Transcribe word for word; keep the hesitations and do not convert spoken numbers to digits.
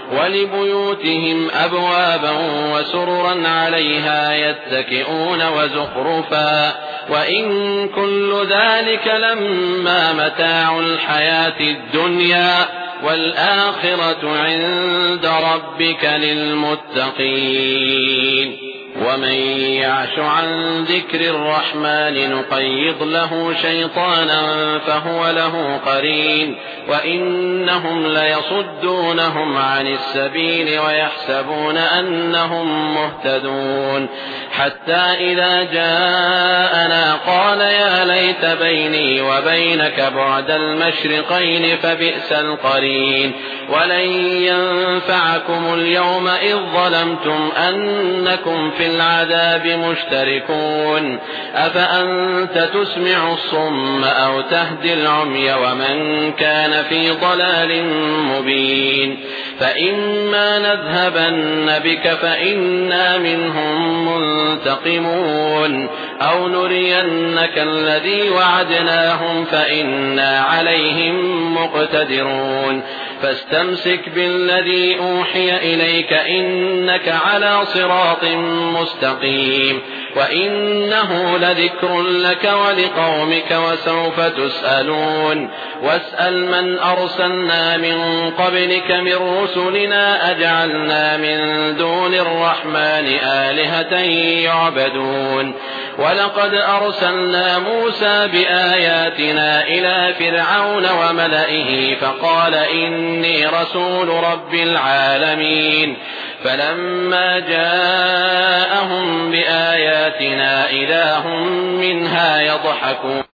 ولبيوتهم أبوابا وسررا عليها يتكئون وزخرفا وإن كل ذلك لما متاع الحياة الدنيا والآخرة عند ربك للمتقين. ومن يعش عن ذكر الرحمن نقيض له شيطانا فهو له قرين وإنهم ليصدونهم عن السبيل ويحسبون أنهم مهتدون حتى إذا جاءنا قال يا ليت بيني وبينك بعد المشرقين فبئس القرين ولن ينفعكم اليوم إذ ظلمتم أنكم في العذاب مشتركون أفأنت تسمع الصم أو تهدي العمي ومن كان في ضلال مبين فإما نذهبن بك فإنا منهم منتقمون أو نرينك الذي وعدناهم فإنا عليهم مقتدرون فاستمسك بالذي أوحي إليك إنك على صراط مستقيم وإنه لذكر لك ولقومك وسوف تسألون واسأل من أرسلنا من قبلك من رسلنا أجعلنا من دون الرحمن آلهة يعبدون ولقد أرسلنا موسى بآياتنا إلى فرعون وملئه فقال إني رسول رب العالمين فلما جاءهم بآياتنا إذا هم منها يضحكون